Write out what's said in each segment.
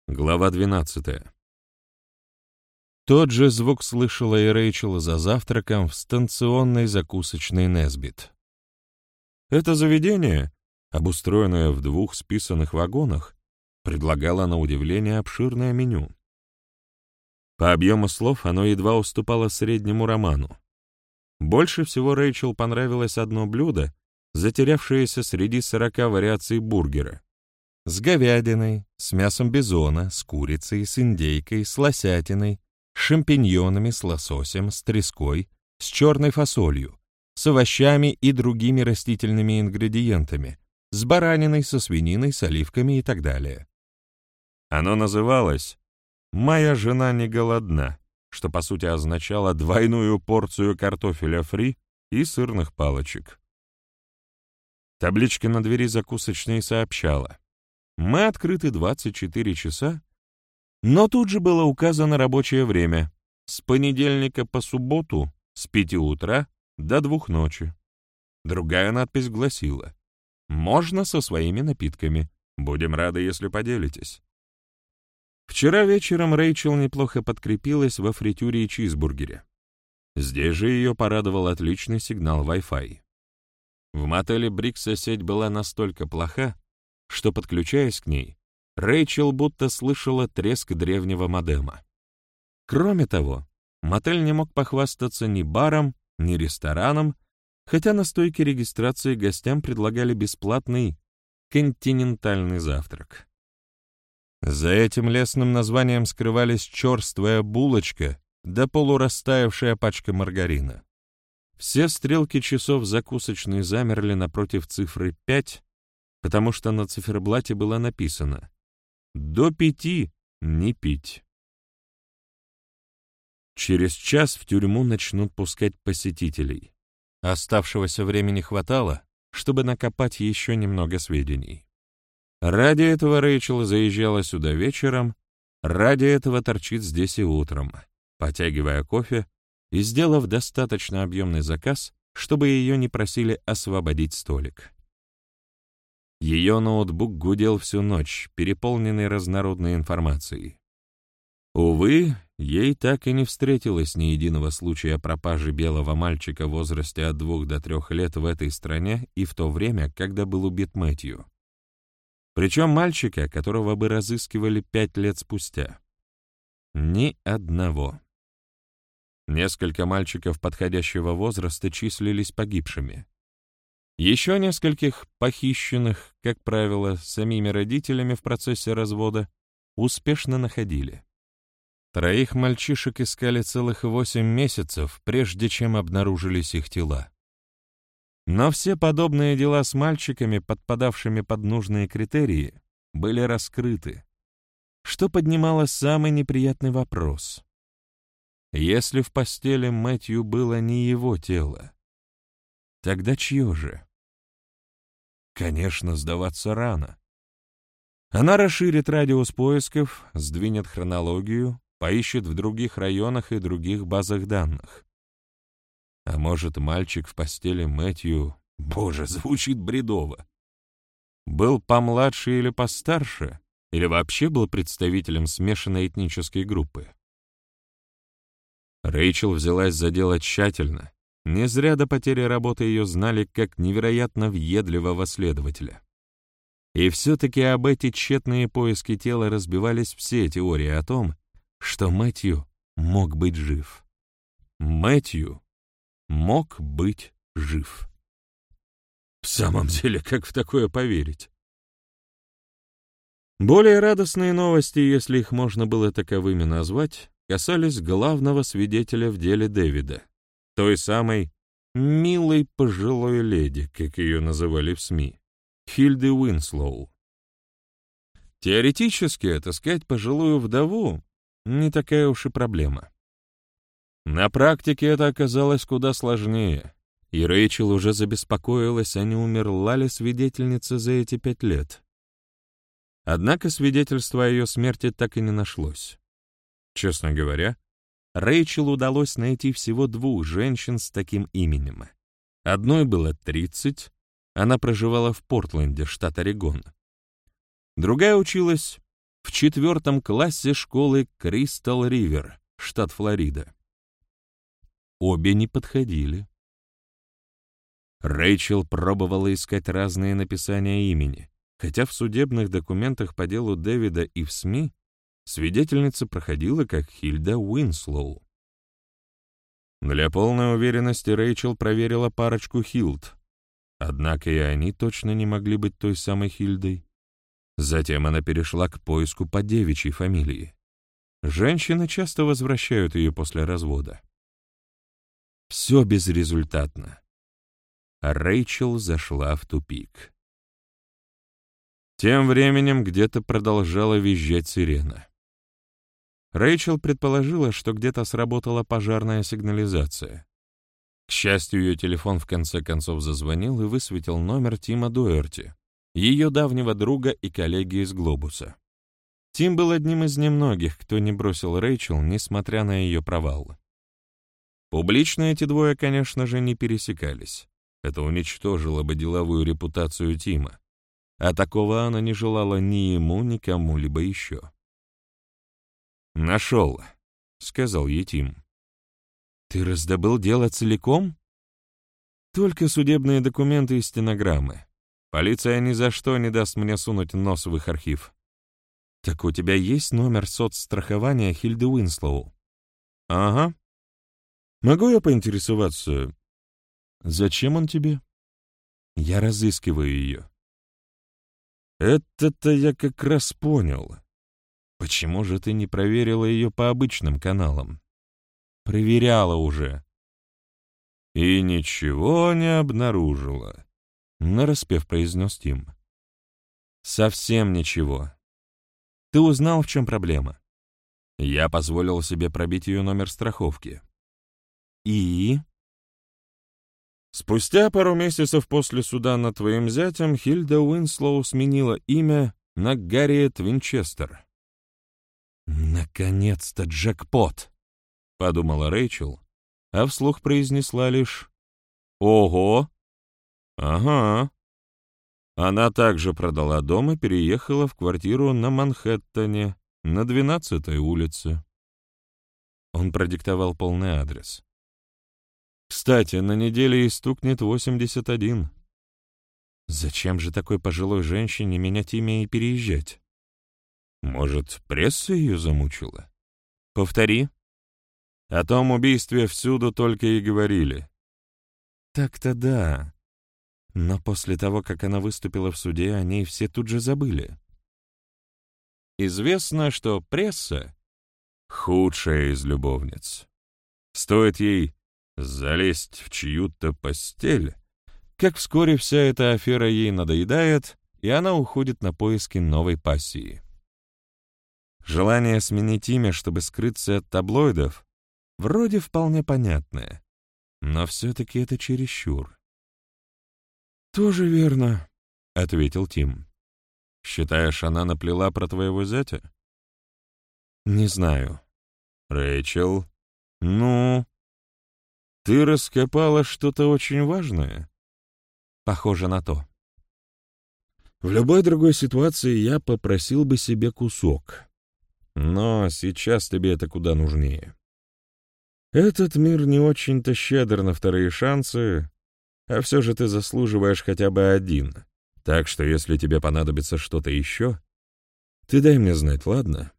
Глава 12. Тот же звук слышала и Рэйчел за завтраком в станционной закусочной Несбит. Это заведение, обустроенное в 2 списанных вагонах, предлагало на удивление обширное меню. По объему слов оно едва уступало среднему роману. Больше всего Рэйчел понравилось одно блюдо, затерявшееся среди 40 вариаций бургера. С говядиной, с мясом бизона, с курицей, с индейкой, с лосятиной, с шампиньонами, с лососем, с треской, с черной фасолью, с овощами и другими растительными ингредиентами, с бараниной, со свининой, с оливками и так далее. Оно называлось «Моя жена не голодна», что по сути означало двойную порцию картофеля фри и сырных палочек. Табличка на двери закусочной сообщала: «Мы открыты 24 часа», но тут же было указано рабочее время с понедельника по субботу с 5 утра до 2 ночи. Другая надпись гласила: «Можно со своими напитками. Будем рады, если поделитесь». Вчера вечером Рэйчел неплохо подкрепилась во фритюре и чизбургере. Здесь же ее порадовал отличный сигнал Wi-Fi. В мотеле Брикса сеть была настолько плоха, что, подключаясь к ней, Рэйчел будто слышала треск древнего модема. Кроме того, мотель не мог похвастаться ни баром, ни рестораном, хотя на стойке регистрации гостям предлагали бесплатный континентальный завтрак. За этим лесным названием скрывались черствая булочка да полурастаявшая пачка маргарина. Все стрелки часов закусочной замерли напротив цифры 5, потому что на циферблате было написано «До 5 не пить». Через час в тюрьму начнут пускать посетителей. Оставшегося времени хватало, чтобы накопать еще немного сведений. Ради этого Рэйчел заезжала сюда вечером, ради этого торчит здесь и утром, потягивая кофе и сделав достаточно объемный заказ, чтобы ее не просили освободить столик. Ее ноутбук гудел всю ночь, переполненный разнородной информацией. Увы, ей так и не встретилось ни единого случая пропажи белого мальчика в возрасте от 2 до 3 лет в этой стране и в то время, когда был убит Мэтью. Причем мальчика, которого бы разыскивали 5 лет спустя. Ни одного. Несколько мальчиков подходящего возраста числились погибшими. Еще нескольких похищенных, как правило, самими родителями в процессе развода, успешно находили. 3 мальчишек искали целых 8 месяцев, прежде чем обнаружились их тела. Но все подобные дела с мальчиками, подпадавшими под нужные критерии, были раскрыты, что поднимало самый неприятный вопрос. Если в постели Мэтью было не его тело, тогда чье же? Конечно, сдаваться рано. Она расширит радиус поисков, сдвинет хронологию, поищет в других районах и других базах данных. А может, мальчик в постели Мэтью, боже, звучит бредово, был помладше или постарше, или вообще был представителем смешанной этнической группы? Рэйчел взялась за дело тщательно. Не зря до потери работы ее знали как невероятно въедливого следователя. И все-таки об эти тщетные поиски тела разбивались все теории о том, что Мэтью мог быть жив. Мэтью мог быть жив. В самом деле, как в такое поверить? Более радостные новости, если их можно было таковыми назвать, касались главного свидетеля в деле Дэвида, той самой «милой пожилой леди», как ее называли в СМИ, Хильды Уинслоу. Теоретически отыскать пожилую вдову не такая уж и проблема. На практике это оказалось куда сложнее, и Рэйчел уже забеспокоилась, а не умерла ли свидетельница за эти 5 лет. Однако свидетельства о ее смерти так и не нашлось. Честно говоря, Рэйчел удалось найти всего 2 женщин с таким именем. Одной было 30, она проживала в Портленде, штат Орегон. Другая училась в 4 классе школы Кристал-Ривер, штат Флорида. Обе не подходили. Рэйчел пробовала искать разные написания имени, хотя в судебных документах по делу Дэвида и в СМИ свидетельница проходила как Хильда Уинслоу. Для полной уверенности Рэйчел проверила парочку Хилд, однако и они точно не могли быть той самой Хильдой. Затем она перешла к поиску по девичьей фамилии. Женщины часто возвращают ее после развода. Все безрезультатно. Рэйчел зашла в тупик. Тем временем где-то продолжала визжать сирена. Рэйчел предположила, что где-то сработала пожарная сигнализация. К счастью, ее телефон в конце концов зазвонил и высветил номер Тима Дуэрти, ее давнего друга и коллеги из «Глобуса». Тим был одним из немногих, кто не бросил Рэйчел, несмотря на ее провал. Публично эти двое, конечно же, не пересекались. Это уничтожило бы деловую репутацию Тима, а такого она не желала ни ему, ни кому-либо еще. «Нашел», — сказал ей Тим. «Ты раздобыл дело целиком?» «Только судебные документы и стенограммы. Полиция ни за что не даст мне сунуть нос в их архив». «Так у тебя есть номер соцстрахования Хильды Уинслоу?» «Ага. Могу я поинтересоваться, зачем он тебе?» «Я разыскиваю ее». «Это-то я как раз понял. Почему же ты не проверила ее по обычным каналам?» «Проверяла уже». «И ничего не обнаружила», — нараспев произнес Тим. «Совсем ничего. Ты узнал, в чем проблема?» Я позволил себе пробить ее номер страховки. «И?» «Спустя пару месяцев после суда над твоим зятем Хильда Уинслоу сменила имя на Гарриет Винчестер». «Наконец-то джекпот!» — подумала Рэйчел, а вслух произнесла лишь «Ого!» «Ага». Она также продала дом и переехала в квартиру на Манхэттене, на 12-й улице. Он продиктовал полный адрес. «Кстати, на неделе ей стукнет 81. Зачем же такой пожилой женщине менять имя и переезжать? Может, пресса ее замучила? Повтори. О том убийстве всюду только и говорили». «Так-то да. Но после того, как она выступила в суде, о ней все тут же забыли». Известно, что пресса — худшая из любовниц. Стоит ей залезть в чью-то постель, как вскоре вся эта афера ей надоедает, и она уходит на поиски новой пассии. Желание сменить имя, чтобы скрыться от таблоидов, вроде вполне понятное, но все-таки это чересчур. «Тоже верно», — ответил Тим. «Считаешь, она наплела про твоего зятя?» «Не знаю». «Рэйчел, ну, ты раскопала что-то очень важное?» «Похоже на то». «В любой другой ситуации я попросил бы себе кусок. Но сейчас тебе это куда нужнее. Этот мир не очень-то щедр на вторые шансы, а все же ты заслуживаешь хотя бы один. Так что если тебе понадобится что-то еще, ты дай мне знать, ладно?»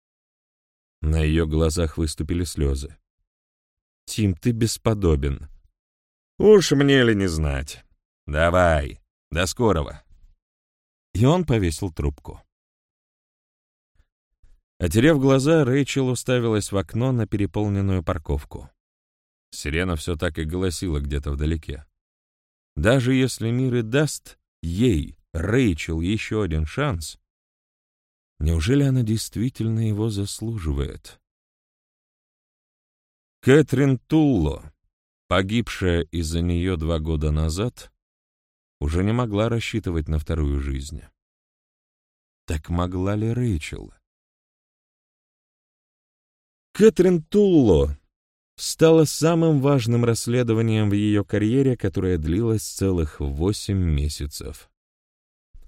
На ее глазах выступили слезы. «Тим, ты бесподобен». «Уж мне ли не знать. Давай, до скорого». И он повесил трубку. Отерев глаза, Рэйчел уставилась в окно на переполненную парковку. Сирена все так и голосила где-то вдалеке. Даже если мир и даст ей, Рэйчел, еще один шанс, неужели она действительно его заслуживает? Кэтрин Тулло, погибшая из-за нее 2 года назад, уже не могла рассчитывать на вторую жизнь. Так могла ли Рэйчел? Кэтрин Тулло стало самым важным расследованием в ее карьере, которое длилось целых 8 месяцев.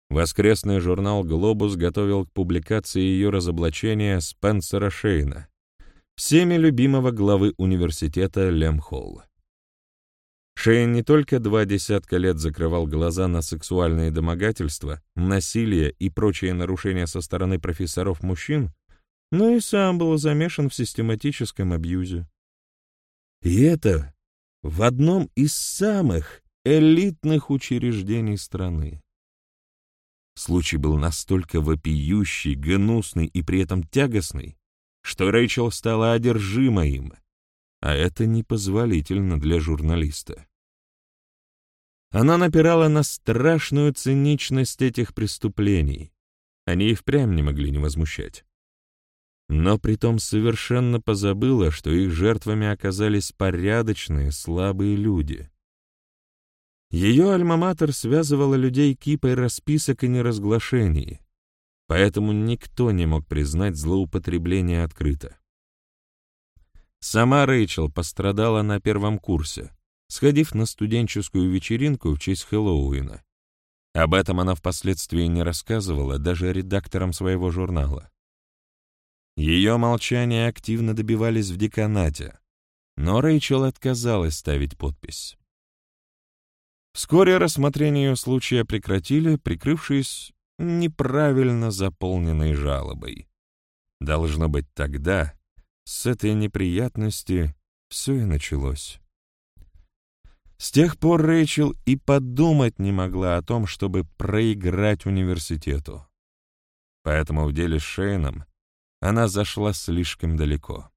Воскресный журнал «Глобус» готовил к публикации ее разоблачения Спенсера Шейна, всеми любимого главы университета Лемхолл. Шейн не только 20 лет закрывал глаза на сексуальные домогательства, насилие и прочие нарушения со стороны профессоров-мужчин, но и сам был замешан в систематическом абьюзе. И это в одном из самых элитных учреждений страны. Случай был настолько вопиющий, гнусный и при этом тягостный, что Рэйчел стала одержима им, а это непозволительно для журналиста. Она напирала на страшную циничность этих преступлений. Они и впрямь не могли не возмущать. Но притом совершенно позабыла, что их жертвами оказались порядочные, слабые люди. Ее альма-матер связывала людей кипой расписок и неразглашений, поэтому никто не мог признать злоупотребление открыто. Сама Рэйчел пострадала на первом курсе, сходив на студенческую вечеринку в честь Хэллоуина. Об этом она впоследствии не рассказывала даже редакторам своего журнала. Ее молчание активно добивались в деканате, но Рэйчел отказалась ставить подпись. Вскоре рассмотрение ее случая прекратили, прикрывшись неправильно заполненной жалобой. Должно быть, тогда, с этой неприятности, все и началось. С тех пор Рэйчел и подумать не могла о том, чтобы проиграть университету. Поэтому в деле с Шейном она зашла слишком далеко.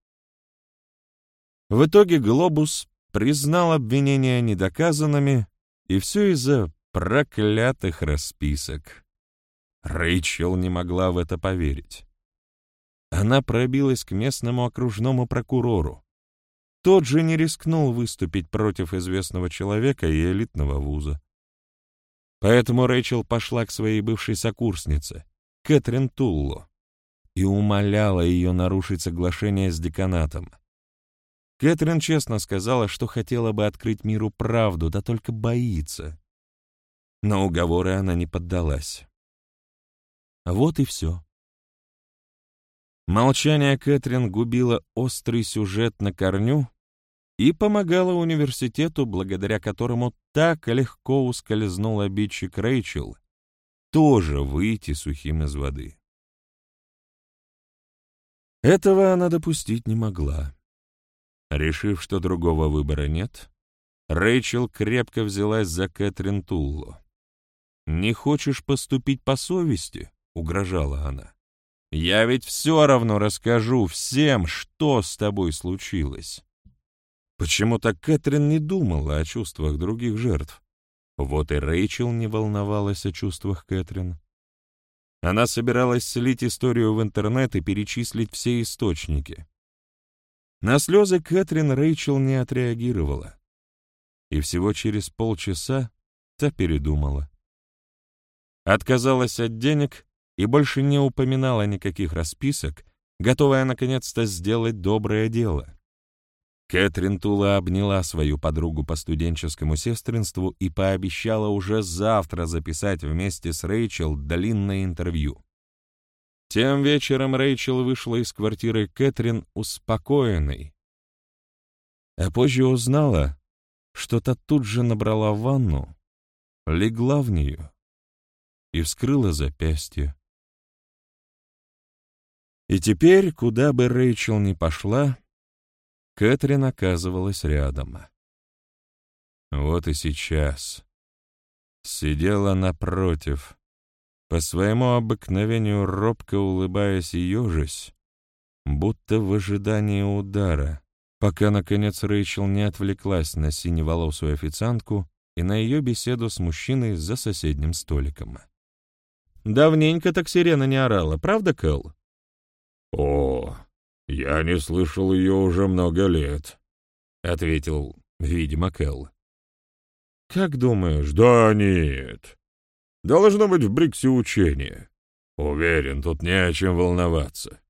В итоге «Глобус» признал обвинения недоказанными, и все из-за проклятых расписок. Рэйчел не могла в это поверить. Она пробилась к местному окружному прокурору. Тот же не рискнул выступить против известного человека и элитного вуза. Поэтому Рэйчел пошла к своей бывшей сокурснице, Кэтрин Тулло, и умоляла ее нарушить соглашение с деканатом. Кэтрин честно сказала, что хотела бы открыть миру правду, да только боится. На уговоры она не поддалась. Вот и все. Молчание Кэтрин губило острый сюжет на корню и помогало университету, благодаря которому так легко ускользнул обидчик Рэйчел, тоже выйти сухим из воды. Этого она допустить не могла. Решив, что другого выбора нет, Рэйчел крепко взялась за Кэтрин Тулло. «Не хочешь поступить по совести?» — угрожала она. «Я ведь все равно расскажу всем, что с тобой случилось». Почему-то Кэтрин не думала о чувствах других жертв. Вот и Рэйчел не волновалась о чувствах Кэтрин. Она собиралась слить историю в интернет и перечислить все источники. На слезы Кэтрин Рэйчел не отреагировала. И всего через полчаса та передумала. Отказалась от денег и больше не упоминала никаких расписок, готовая наконец-то сделать доброе дело. Кэтрин Тула обняла свою подругу по студенческому сестринству и пообещала уже завтра записать вместе с Рэйчел длинное интервью. Тем вечером Рэйчел вышла из квартиры Кэтрин успокоенной, а позже узнала, что та тут же набрала ванну, легла в нее и вскрыла запястье. И теперь, куда бы Рэйчел ни пошла, Кэтрин оказывалась рядом. Вот и сейчас. Сидела напротив, по своему обыкновению робко улыбаясь и ежась, будто в ожидании удара, пока, наконец, Рэйчел не отвлеклась на синеволосую официантку и на ее беседу с мужчиной за соседним столиком. «Давненько так сирена не орала, правда, Кэл?» «О, я не слышал ее уже много лет», — ответил, видимо, Кэл. «Как думаешь?» «Да нет. Должно быть в Бриксе учение. Уверен, тут не о чем волноваться».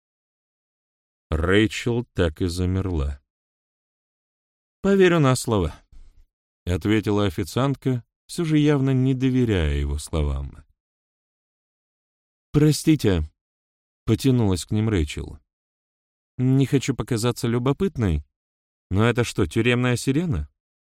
Рэйчел так и замерла. «Поверю на слово», — ответила официантка, все же явно не доверяя его словам. «Простите», — потянулась к ним Рэйчел. «Не хочу показаться любопытной, но это что, тюремная сирена?»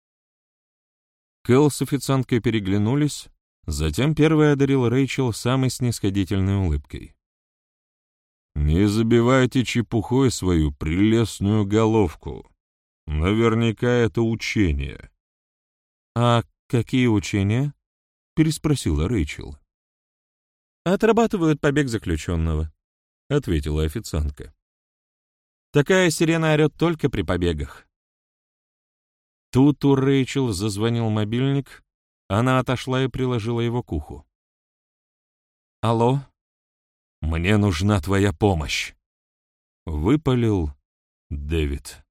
Кэл с официанткой переглянулись, затем первая одарила Рэйчел самой снисходительной улыбкой. «Не забивайте чепухой свою прелестную головку. Наверняка это учение». «А какие учения?» — переспросила Рэйчел. «Отрабатывают побег заключенного», — ответила официантка. «Такая сирена орет только при побегах». Тут у Рэйчел зазвонил мобильник, она отошла и приложила его к уху. «Алло?» «Мне нужна твоя помощь», — выпалил Дэвид.